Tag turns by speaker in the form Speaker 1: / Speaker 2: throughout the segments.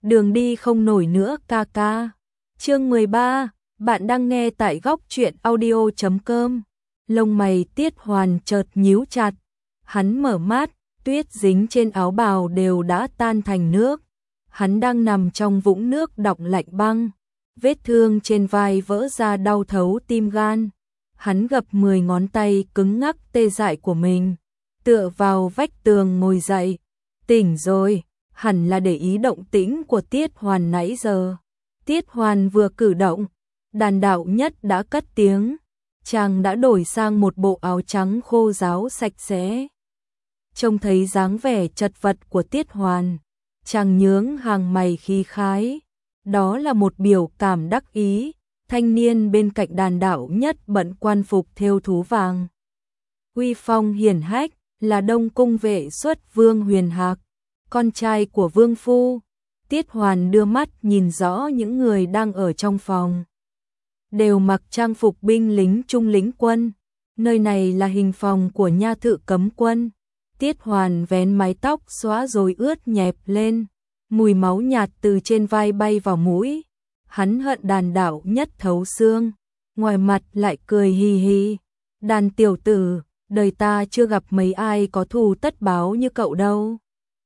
Speaker 1: đường đi không nổi nữa ca ca. Chương 13, bạn đang nghe tại góc truyện audio.com. Lông mày Tiết Hoàn chợt nhíu chặt, hắn mở mắt, tuyết dính trên áo bào đều đã tan thành nước. Hắn đang nằm trong vũng nước đọng lạnh băng, vết thương trên vai vỡ ra đau thấu tim gan. Hắn gập 10 ngón tay cứng ngắc tê dại của mình, tựa vào vách tường ngồi dậy. Tỉnh rồi, hẳn là để ý động tĩnh của Tiết Hoàn nãy giờ. Tiết Hoàn vừa cử động, Đàn Đạo Nhất đã cất tiếng, chàng đã đổi sang một bộ áo trắng khô ráo sạch sẽ. Trông thấy dáng vẻ chật vật của Tiết Hoàn, chàng nhướng hàng mày khí khái, đó là một biểu cảm đắc ý. Thanh niên bên cạnh Đàn Đạo Nhất bận quan phục thêu thú vàng, uy phong hiển hách, là Đông Cung vệ xuất Vương Huyền Hạc, con trai của Vương Phu. Tiết Hoàn đưa mắt nhìn rõ những người đang ở trong phòng, đều mặc trang phục binh lính trung lính quân. Nơi này là hình phòng của nha thự cấm quân. Tiết Hoàn vén mái tóc xóa rồi ướt nhẹp lên, mùi máu nhạt từ trên vai bay vào mũi. Hắn hận Đàn Đạo Nhất thấu xương, ngoài mặt lại cười hì hì. Đàn tiểu tử, đời ta chưa gặp mấy ai có thù tất báo như cậu đâu.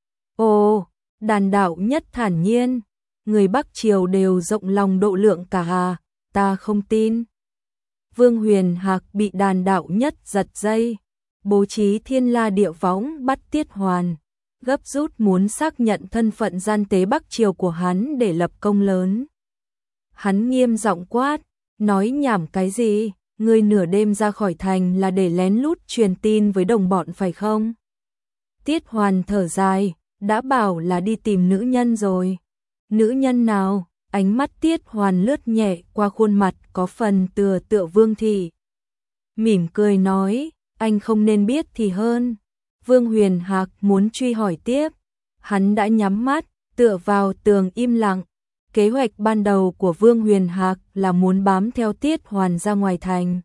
Speaker 1: Ồ, Đàn Đạo Nhất thản nhiên, người Bắc Triều đều rộng lòng độ lượng cả hà, ta không tin. Vương Huyền Hạc bị Đàn Đạo Nhất giật dây, bố trí thiên la địa võng bắt Tiết Hoàn, gấp rút muốn xác nhận thân phận gian tế Bắc Triều của hắn để lập công lớn. Hắn nghiêm giọng quát, nói nhảm cái gì, ngươi nửa đêm ra khỏi thành là để lén lút truyền tin với đồng bọn phải không? Tiết Hoàn thở dài, đã bảo là đi tìm nữ nhân rồi. Nữ nhân nào? Ánh mắt Tiết Hoàn lướt nhẹ qua khuôn mặt có phần tựa Vương Thị. Mỉm cười nói, anh không nên biết thì hơn. Vương Huyền Hạc muốn truy hỏi tiếp, hắn đã nhắm mắt, tựa vào tường im lặng. Kế hoạch ban đầu của Vương Huyền Hạc là muốn bám theo Tiết Hoàn ra ngoài thành,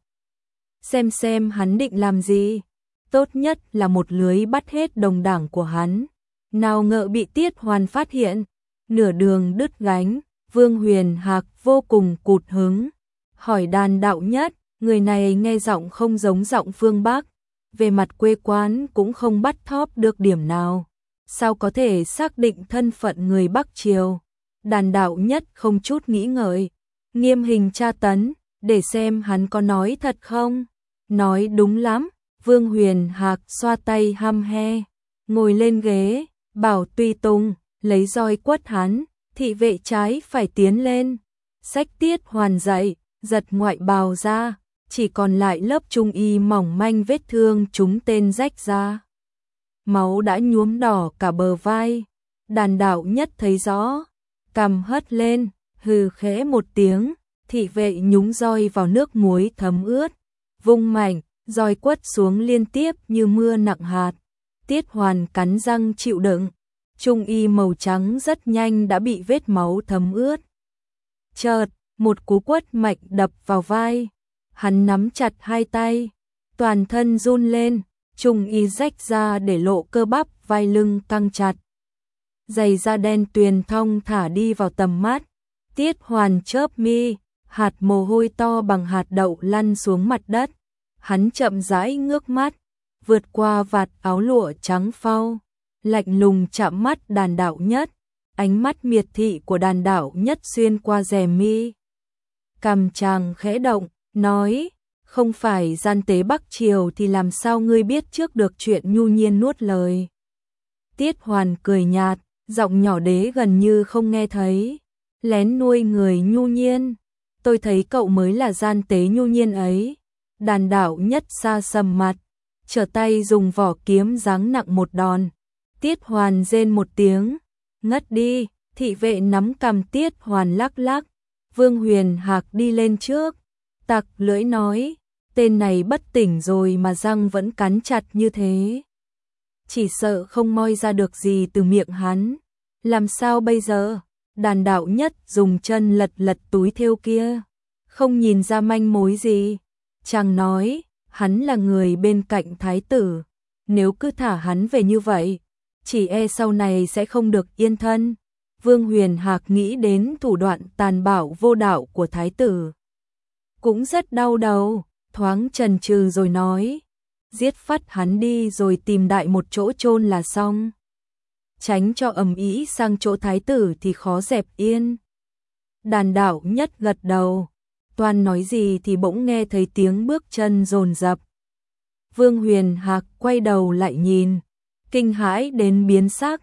Speaker 1: xem hắn định làm gì. Tốt nhất là một lưới bắt hết đồng đảng của hắn. Nào ngờ bị Tiết Hoàn phát hiện, nửa đường đứt gánh. Vương Huyền Hạc vô cùng cụt hứng, hỏi Đàn Đạo Nhất, người này nghe giọng không giống giọng phương Bắc, về mặt quê quán cũng không bắt thóp được điểm nào, sao có thể xác định thân phận người Bắc Triều? Đàn Đạo Nhất không chút nghĩ ngợi, nghiêm hình tra tấn, để xem hắn có nói thật không. Nói đúng lắm. Vương Huyền Hạc xoa tay hăm he, ngồi lên ghế, bảo tùy tùng lấy roi quất hắn. Thị vệ trái phải tiến lên, xách Tiết Hoàn dậy, giật ngoại bào ra, chỉ còn lại lớp trung y mỏng manh, vết thương trúng tên rách ra. Máu đã nhuốm đỏ cả bờ vai. Đàn Đạo Nhất thấy rõ, cằm hất lên, hừ khẽ một tiếng, thị vệ nhúng roi vào nước muối thấm ướt, vung mạnh, roi quất xuống liên tiếp như mưa nặng hạt. Tiết Hoàn cắn răng chịu đựng. Trung y màu trắng rất nhanh đã bị vết máu thấm ướt. Chợt, một cú quất mạnh đập vào vai. Hắn nắm chặt hai tay, toàn thân run lên, trung y rách ra để lộ cơ bắp vai lưng căng chặt. Giày da đen tuyền thong thả đi vào tầm mắt. Tiết Hoàn chớp mi, hạt mồ hôi to bằng hạt đậu lăn xuống mặt đất. Hắn chậm rãi ngước mắt, vượt qua vạt áo lụa trắng phau, lạnh lùng chạm mắt Đàn Đạo Nhất. Ánh mắt miệt thị của Đàn Đạo Nhất xuyên qua rèm mi. Cằm chàng khẽ động, nói, không phải gian tế Bắc Triều thì làm sao ngươi biết trước được chuyện nhu nhiên nuốt lời. Tiết Hoàn cười nhạt, giọng nhỏ đế gần như không nghe thấy. Lén nuôi người nhu nhiên, tôi thấy cậu mới là gian tế nhu nhiên ấy. Đàn Đạo Nhất xa sầm mặt, trở tay dùng vỏ kiếm giáng nặng một đòn. Tiết Hoàn rên một tiếng, ngất đi. Thị vệ nắm cằm Tiết Hoàn lắc lắc. Vương Huyền Hạc đi lên trước, tặc lưỡi nói, tên này bất tỉnh rồi mà răng vẫn cắn chặt như thế, chỉ sợ không moi ra được gì từ miệng hắn. Làm sao bây giờ? Đàn Đạo Nhất dùng chân lật lật túi thêu kia, không nhìn ra manh mối gì. Chàng nói, hắn là người bên cạnh thái tử, nếu cứ thả hắn về như vậy, chỉ e sau này sẽ không được yên thân. Vương Huyền Hạc nghĩ đến thủ đoạn tàn bạo vô đạo của thái tử. Cũng rất đau đầu, thoáng chần chừ rồi nói, giết phát hắn đi rồi tìm đại một chỗ chôn là xong. Tránh cho ầm ĩ sang chỗ thái tử thì khó dẹp yên. Đàn Đạo Nhất gật đầu, toan nói gì thì bỗng nghe thấy tiếng bước chân dồn dập. Vương Huyền Hạc quay đầu lại nhìn, kinh hãi đến biến sắc.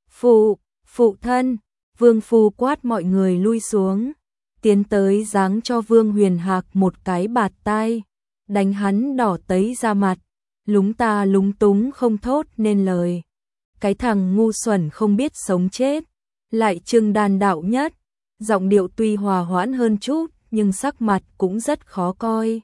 Speaker 1: Phụ thân, Vương Phu quát mọi người lui xuống, tiến tới giáng cho Vương Huyền Hạc một cái bạt tai, đánh hắn đỏ tấy ra mặt, lúng ta lúng túng không thốt nên lời. Cái thằng ngu xuẩn không biết sống chết, lại trừng Đàn Đạo Nhất, giọng điệu tuy hòa hoãn hơn chút nhưng sắc mặt cũng rất khó coi.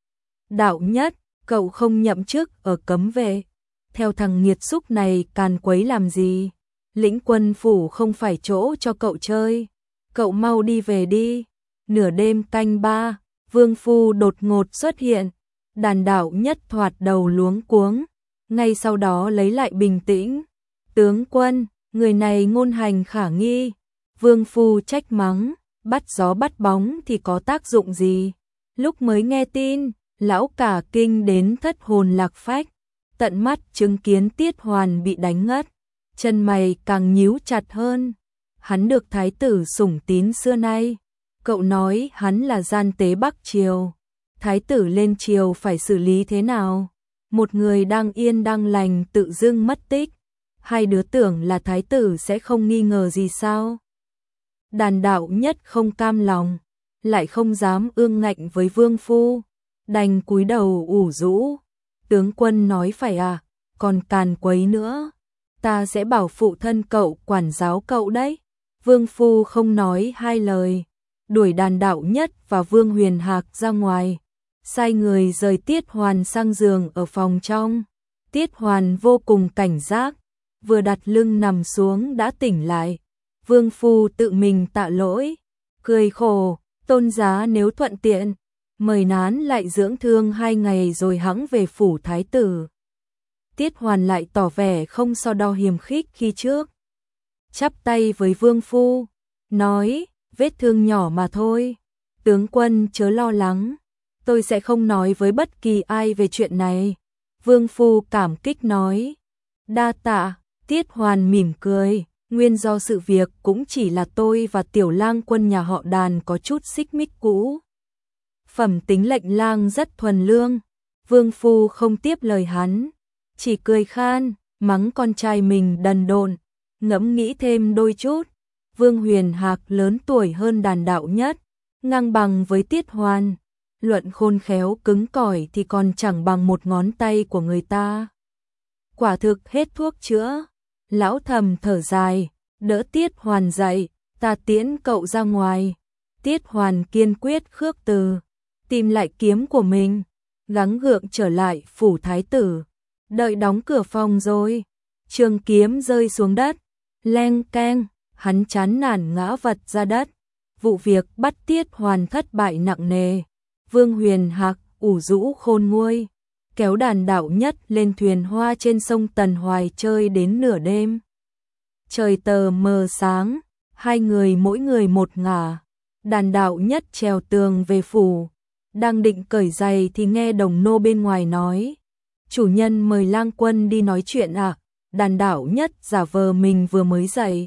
Speaker 1: Đạo Nhất, cậu không nhậm chức ở cấm vệ, theo thằng nghiệt xúc này càn quấy làm gì? Lĩnh Quân phủ không phải chỗ cho cậu chơi, cậu mau đi về đi. Nửa đêm canh 3, Vương Phu đột ngột xuất hiện, Đàn Đạo Nhất thoạt đầu luống cuống, ngay sau đó lấy lại bình tĩnh. Tướng quân, người này ngôn hành khả nghi. Vương Phu trách mắng, bắt gió bắt bóng thì có tác dụng gì? Lúc mới nghe tin, lão cả kinh đến thất hồn lạc phách, tận mắt chứng kiến Tiết Hoàn bị đánh ngất, chân mày càng nhíu chặt hơn. Hắn được thái tử sủng tín xưa nay, cậu nói hắn là gian tế Bắc Triều. Thái tử lên triều phải xử lý thế nào? Một người đang yên đang lành tự dưng mất tích, hai đứa tưởng là thái tử sẽ không nghi ngờ gì sao? Đàn Đạo Nhất không cam lòng, lại không dám ương ngạnh với Vương Phu, đành cúi đầu ủ rũ. Tướng quân nói phải à, còn càn quấy nữa, ta sẽ bảo phụ thân cậu quản giáo cậu đấy. Vương Phu không nói hai lời, đuổi Đàn Đạo Nhất và Vương Huyền Hạc ra ngoài, sai người rời Tiết Hoàn sang giường ở phòng trong. Tiết Hoàn vô cùng cảnh giác, vừa đặt lưng nằm xuống đã tỉnh lại. Vương Phu tự mình tạ lỗi, cười khổ, tôn giá nếu thuận tiện, mời nán lại dưỡng thương 2 ngày rồi hẵng về phủ thái tử. Tiết Hoàn lại tỏ vẻ không so đo hiềm khích khi trước, chắp tay với Vương Phu, nói, vết thương nhỏ mà thôi, tướng quân chớ lo lắng, tôi sẽ không nói với bất kỳ ai về chuyện này. Vương Phu cảm kích nói, đa tạ. Tiết Hoàn mỉm cười, nguyên do sự việc cũng chỉ là tôi và tiểu lang quân nhà họ Đàn có chút xích mích cũ. Phẩm tính lệnh lang rất thuần lương. Vương Phu không tiếp lời hắn, chỉ cười khan, mắng con trai mình đần độn. Ngẫm nghĩ thêm đôi chút, Vương Huyền Hạc lớn tuổi hơn Đàn Đạo Nhất, ngang bằng với Tiết Hoàn, luận khôn khéo cứng cỏi thì còn chẳng bằng một ngón tay của người ta. Quả thực hết thuốc chữa. Lão thầm thở dài, đỡ Tiết Hoàn dậy, ta tiễn cậu ra ngoài. Tiết Hoàn kiên quyết khước từ, tìm lại kiếm của mình, gắng gượng trở lại phủ thái tử. Đợi đóng cửa phòng rồi, trường kiếm rơi xuống đất, leng keng, hắn chán nản ngã vật ra đất. Vụ việc bắt Tiết Hoàn thất bại nặng nề. Vương Huyền Hạc ủ rũ khôn nguôi, kéo Đàn Đạo Nhất lên thuyền hoa trên sông Tần Hoài chơi đến nửa đêm. Trời tờ mờ sáng, hai người mỗi người một ngả. Đàn Đạo Nhất trèo tường về phủ, đang định cởi giày thì nghe đồng nô bên ngoài nói, chủ nhân mời lang quân đi nói chuyện à? Đàn Đạo Nhất giả vờ mình vừa mới dậy,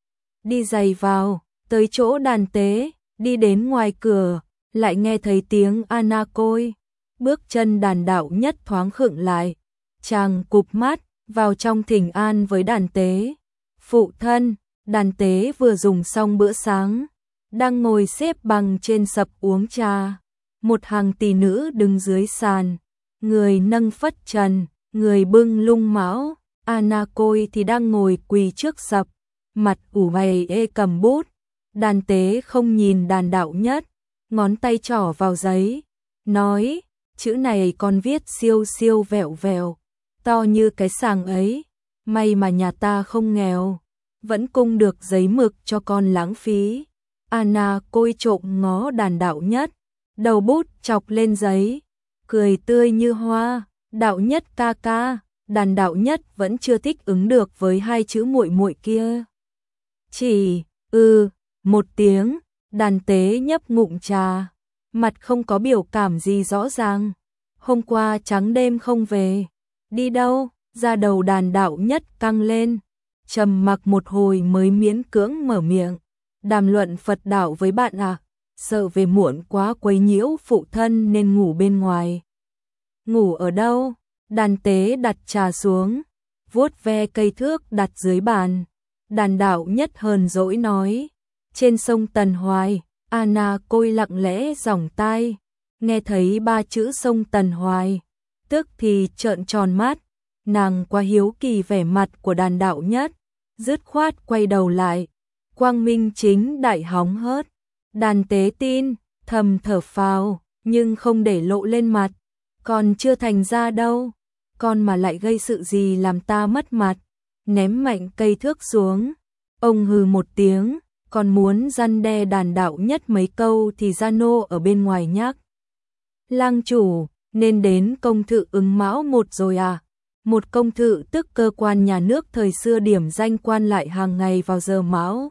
Speaker 1: đi giày vào, tới chỗ đàn tế, đi đến ngoài cửa, lại nghe thấy tiếng Anna Côi. Bước chân Đàn Đạo Nhất thoáng khựng lại, chàng cụp mắt, vào trong thỉnh an với đàn tế. Phụ thân, đàn tế vừa dùng xong bữa sáng, đang ngồi xếp bằng trên sập uống trà. Một hàng tỷ nữ đứng dưới sàn, người nâng phất trần, người bưng lung mão. Anna Côi thì đang ngồi quỳ trước sập, mặt ủ mày cầm bút. Đàn tế không nhìn Đàn Đạo Nhất, ngón tay trỏ vào giấy, nói, chữ này con viết siêu siêu vẹo vẹo, to như cái sàng ấy, may mà nhà ta không nghèo, vẫn cung được giấy mực cho con lãng phí. Anna Côi trộm ngó Đàn Đạo Nhất, đầu bút chọc lên giấy, cười tươi như hoa. Đạo Nhất ca ca. Đàn Đạo Nhất vẫn chưa thích ứng được với hai chữ muội muội kia. Chỉ Một tiếng, đàn tế nhấp ngụm trà, mặt không có biểu cảm gì rõ ràng. Hôm qua trắng đêm không về, đi đâu? Da đầu đàn đạo nhất căng lên, trầm mặc một hồi mới miễn cưỡng mở miệng. Đàm luận Phật đạo với bạn à? Sợ về muộn quá quấy nhiễu phụ thân nên ngủ bên ngoài. Ngủ ở đâu? Đàn tế đặt trà xuống, vuốt ve cây thước đặt dưới bàn. Đàn đạo nhất hờn dỗi nói, trên sông Tần Hoài. Anna Côi lặng lẽ giỏng tai, nghe thấy 3 chữ sông Tần Hoài, tức thì trợn tròn mắt. Nàng quá hiếu kỳ vẻ mặt của đàn đạo nhất, dứt khoát quay đầu lại. Quang Minh chính đại hóng hớt. Đàn tế tin, thầm thở phào, nhưng không để lộ lên mặt. Còn chưa thành ra đâu, con mà lại gây sự gì làm ta mất mặt. Ném mạnh cây thước xuống. Ông hừ một tiếng, còn muốn răn đe đàn đạo nhất mấy câu thì gia nô ở bên ngoài nhắc. Lang chủ, nên đến công thự Ứng Mão một rồi à? Một công thự tức cơ quan nhà nước thời xưa điểm danh quan lại hàng ngày vào giờ mão.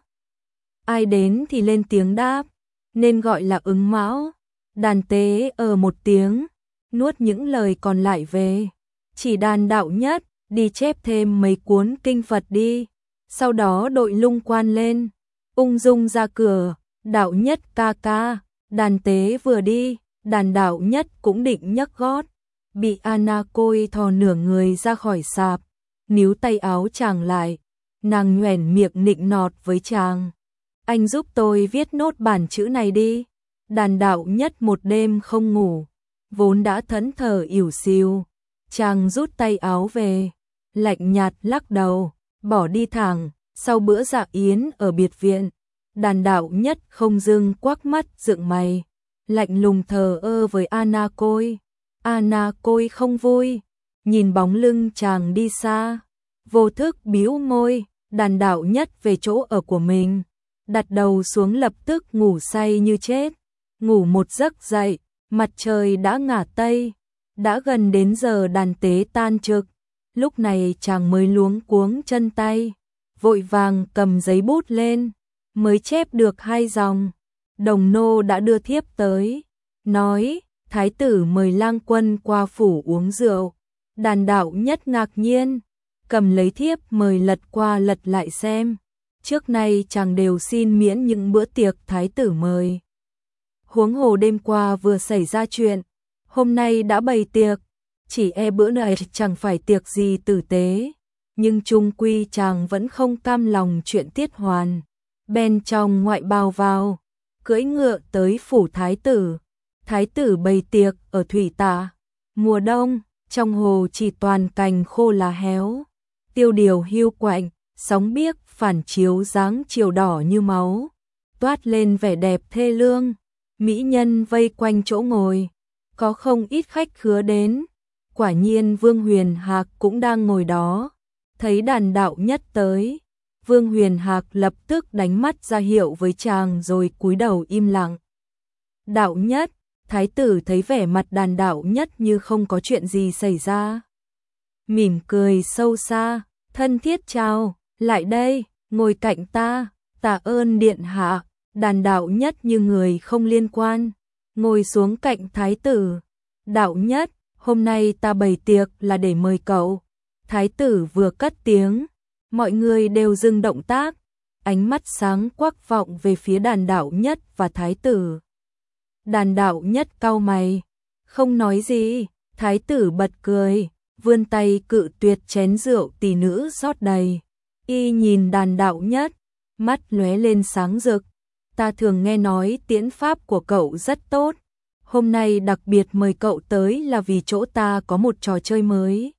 Speaker 1: Ai đến thì lên tiếng đáp, nên gọi là Ứng Mão. Đàn tế một tiếng, nuốt những lời còn lại về. Chỉ đàn đạo nhất, đi chép thêm mấy cuốn kinh Phật đi. Sau đó đội lung quan lên, ung dung ra cửa. Đạo nhất ca ca. Đàn tế vừa đi, đàn đạo nhất cũng định nhấc gót, bị Anna Côi thò nửa người ra khỏi sạp, níu tay áo chàng lại. Nàng nhoẻn miệng nịnh nọt với chàng, anh giúp tôi viết nốt bản chữ này đi. Đàn đạo nhất một đêm không ngủ, vốn đã thẫn thờ ỉu xìu. Chàng rút tay áo về, lạnh nhạt lắc đầu, bỏ đi thẳng. Sau bữa dạ yến ở biệt viện, đàn đạo nhất không dưng quắc mắt dựng mày, lạnh lùng thờ ơ với Anna Côi. Anna Côi không vui, nhìn bóng lưng chàng đi xa, vô thức bĩu môi. Đàn đạo nhất về chỗ ở của mình, đặt đầu xuống lập tức ngủ say như chết. Ngủ một giấc dậy, mặt trời đã ngả tây, đã gần đến giờ đàn tế tan trực. Lúc này chàng mới luống cuống chân tay, vội vàng cầm giấy bút lên, mới chép được 2 dòng. Đồng nô đã đưa thiếp tới, nói thái tử mời lang quân qua phủ uống rượu. Đàn đạo nhất ngạc nhiên, cầm lấy thiếp mời lật qua lật lại xem. Trước nay chàng đều xin miễn những bữa tiệc thái tử mời, huống hồ đêm qua vừa xảy ra chuyện, hôm nay đã bày tiệc, chỉ e bữa này chẳng phải tiệc gì tử tế. Nhưng chung quy chàng vẫn không cam lòng chuyện Tiết Hoàn, bèn trong ngoại bào vào, cưỡi ngựa tới phủ thái tử. Thái tử bày tiệc ở thủy tạ, mùa đông, trong hồ chỉ toàn cành khô lá héo, tiêu điều hiu quạnh, sóng biếc phản chiếu dáng chiều đỏ như máu, toát lên vẻ đẹp thê lương. Mỹ nhân vây quanh chỗ ngồi, có không ít khách khứa đến. Quả nhiên Vương Huyền Hạc cũng đang ngồi đó. Thấy đàn đạo nhất tới, Vương Huyền Hạc lập tức đánh mắt ra hiệu với chàng rồi cúi đầu im lặng. Đạo nhất, thái tử thấy vẻ mặt đàn đạo nhất như không có chuyện gì xảy ra, mỉm cười sâu xa, thân thiết chào, lại đây, ngồi cạnh ta. Tạ ơn điện hạ. Đàn đạo nhất như người không liên quan, ngồi xuống cạnh thái tử. Đạo nhất, hôm nay ta bày tiệc là để mời cậu. Thái tử vừa cất tiếng, mọi người đều dừng động tác, ánh mắt sáng quắc vọng về phía đàn đạo nhất và thái tử. Đàn đạo nhất cau mày, không nói gì. Thái tử bật cười, vươn tay cự tuyệt chén rượu tỷ nữ rót đầy. Y nhìn đàn đạo nhất, mắt lóe lên sáng rực. Ta thường nghe nói tiễn pháp của cậu rất tốt, hôm nay đặc biệt mời cậu tới là vì chỗ ta có một trò chơi mới.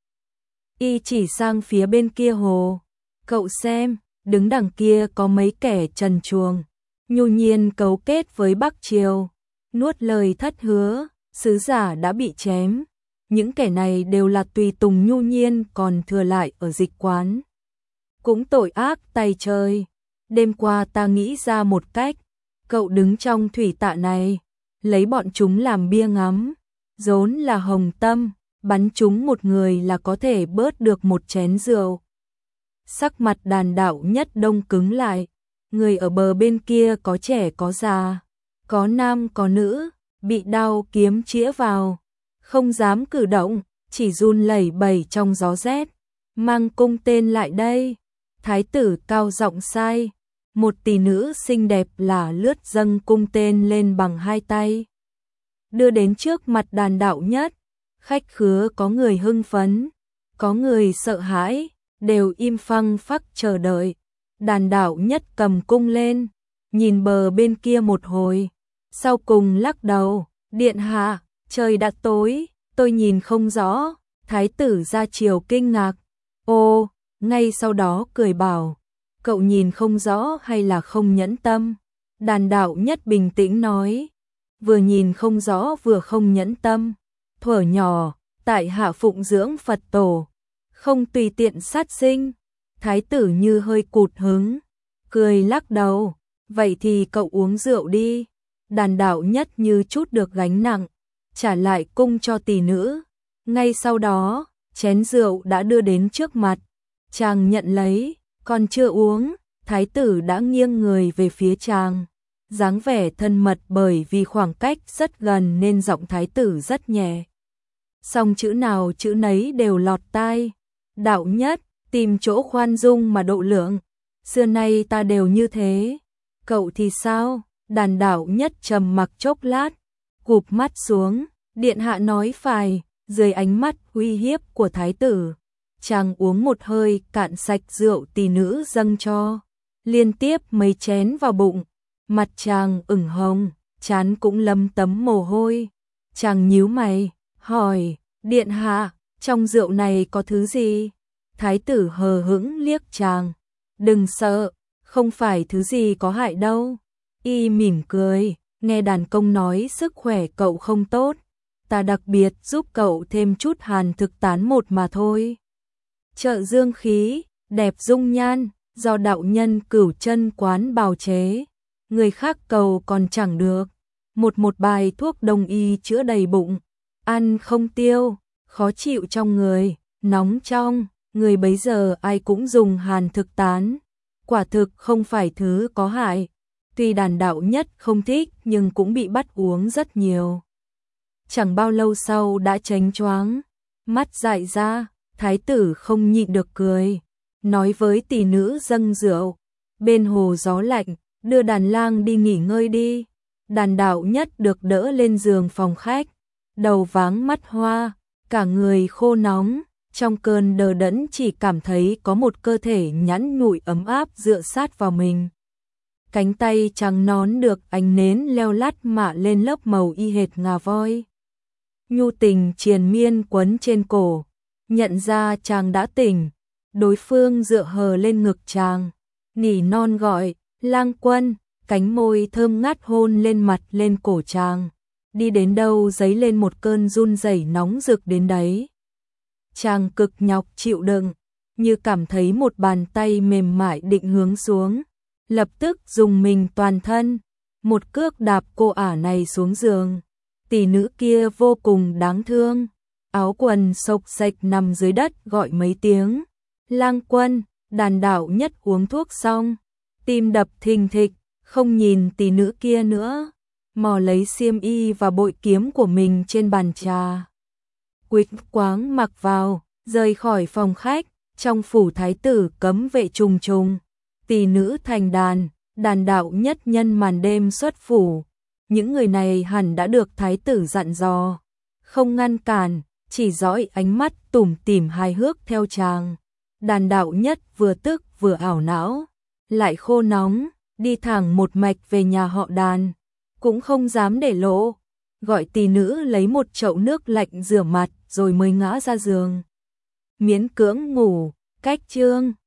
Speaker 1: Y chỉ sang phía bên kia hồ, cậu xem, đứng đằng kia có mấy kẻ trần truồng, nhu nhiên cấu kết với Bắc Triều, nuốt lời thất hứa, sứ giả đã bị chém. Những kẻ này đều là tùy tùng nhu nhiên còn thừa lại ở dịch quán. Cũng tội ác tay trời. Đêm qua ta nghĩ ra một cách, cậu đứng trong thủy tạ này, lấy bọn chúng làm bia ngắm, rốn là hồng tâm, bắn chúng một người là có thể bớt được một chén rượu. Sắc mặt đàn đạo nhất đông cứng lại, người ở bờ bên kia có trẻ có già, có nam có nữ, bị đao kiếm chĩa vào, không dám cử động, chỉ run lẩy bẩy trong gió rét. Mang cung tên lại đây. Thái tử cao giọng sai. Một tỷ nữ xinh đẹp là lướt dâng cung tên lên bằng hai tay, đưa đến trước mặt Đàn Đạo Nhất. Khách khứa có người hưng phấn, có người sợ hãi, đều im phăng phắc chờ đợi. Đàn Đạo Nhất cầm cung lên, nhìn bờ bên kia một hồi, sau cùng lắc đầu, điện hạ, trời đã tối, tôi nhìn không rõ. Thái tử ra chiều kinh ngạc, ô, ngay sau đó cười bảo, cậu nhìn không rõ hay là không nhẫn tâm? Đàn Đạo Nhất bình tĩnh nói, vừa nhìn không rõ vừa không nhẫn tâm. Thuở nhỏ, tại hạ phụng dưỡng Phật tổ, không tùy tiện sát sinh. Thái tử như hơi cụt hứng, cười lắc đầu, vậy thì cậu uống rượu đi. Đàn Đạo Nhất như chút được gánh nặng, trả lại cung cho tỷ nữ. Ngay sau đó, chén rượu đã đưa đến trước mặt, chàng nhận lấy, còn chưa uống, thái tử đã nghiêng người về phía chàng, dáng vẻ thân mật bởi vì khoảng cách rất gần nên giọng thái tử rất nhẹ. Song chữ nào chữ nấy đều lọt tai. Đạo Nhất, tìm chỗ khoan dung mà độ lượng, xưa nay ta đều như thế. Cậu thì sao? Đàn Đạo Nhất trầm mặc chốc lát, gục mắt xuống, điện hạ nói phải. Dưới ánh mắt uy hiếp của thái tử, chàng uống một hơi cạn sạch rượu tỷ nữ dâng cho, liên tiếp mấy chén vào bụng, mặt chàng ửng hồng, trán cũng lấm tấm mồ hôi. Chàng nhíu mày, hỏi, điện hạ, trong rượu này có thứ gì? Thái tử hờ hững liếc chàng, đừng sợ, không phải thứ gì có hại đâu. Y mỉm cười, nghe đàn công nói sức khỏe cậu không tốt, ta đặc biệt giúp cậu thêm chút hàn thực tán một mà thôi. Trợ dương khí, đẹp dung nhan, do đạo nhân Cửu Chân quán bào chế, người khác cầu còn chẳng được. Một bài thuốc đông y chữa đầy bụng, ăn không tiêu, khó chịu trong người, nóng trong, người bấy giờ ai cũng dùng hàn thực tán. Quả thực không phải thứ có hại, tuy Đàn Đạo Nhất không thích nhưng cũng bị bắt uống rất nhiều. Chẳng bao lâu sau đã chánh choáng, mắt dại ra, thái tử không nhịn được cười, nói với tỷ nữ dâng rượu, bên hồ gió lạnh, đưa đàn lang đi nghỉ ngơi đi. Đàn Đạo Nhất được đỡ lên giường phòng khách, đầu váng mắt hoa, cả người khô nóng, trong cơn đờ đẫn chỉ cảm thấy có một cơ thể nhẵn nhụi ấm áp dựa sát vào mình. Cánh tay trắng nón được ánh nến leo lắt mạ lên lớp màu y hệt ngà voi. Nhu tình triền miên quấn trên cổ, nhận ra chàng đã tỉnh, đối phương dựa hờ lên ngực chàng, nỉ non gọi, lang quân, cánh môi thơm ngát hôn lên mặt lên cổ chàng, đi đến đâu dấy lên một cơn run rẩy nóng rực đến đấy. Chàng cực nhọc chịu đựng, như cảm thấy một bàn tay mềm mại định hướng xuống, lập tức dùng mình toàn thân, một cước đạp cô ả này xuống giường. Tỷ nữ kia vô cùng đáng thương, áo quần xộc xệch nằm dưới đất gọi mấy tiếng. Lang quân, Đàn Đạo Nhất uống thuốc xong, tim đập thình thịch, không nhìn tỷ nữ kia nữa, mò lấy xiêm y và bội kiếm của mình trên bàn trà. Quýt quáng mặc vào, rời khỏi phòng khách, trong phủ thái tử cấm vệ trùng trùng. Tỷ nữ thành đàn, Đàn Đạo Nhất nhân màn đêm xuất phủ. Những người này hẳn đã được thái tử dặn dò, không ngăn cản, chỉ dõi ánh mắt tủm tỉm hài hước theo chàng. Đàn Đạo Nhất vừa tức vừa ảo não, lại khô nóng, đi thẳng một mạch về nhà họ Đàn, cũng không dám để lộ, gọi tỷ nữ lấy một chậu nước lạnh rửa mặt rồi mới ngã ra giường. Miễn cưỡng ngủ, cách chương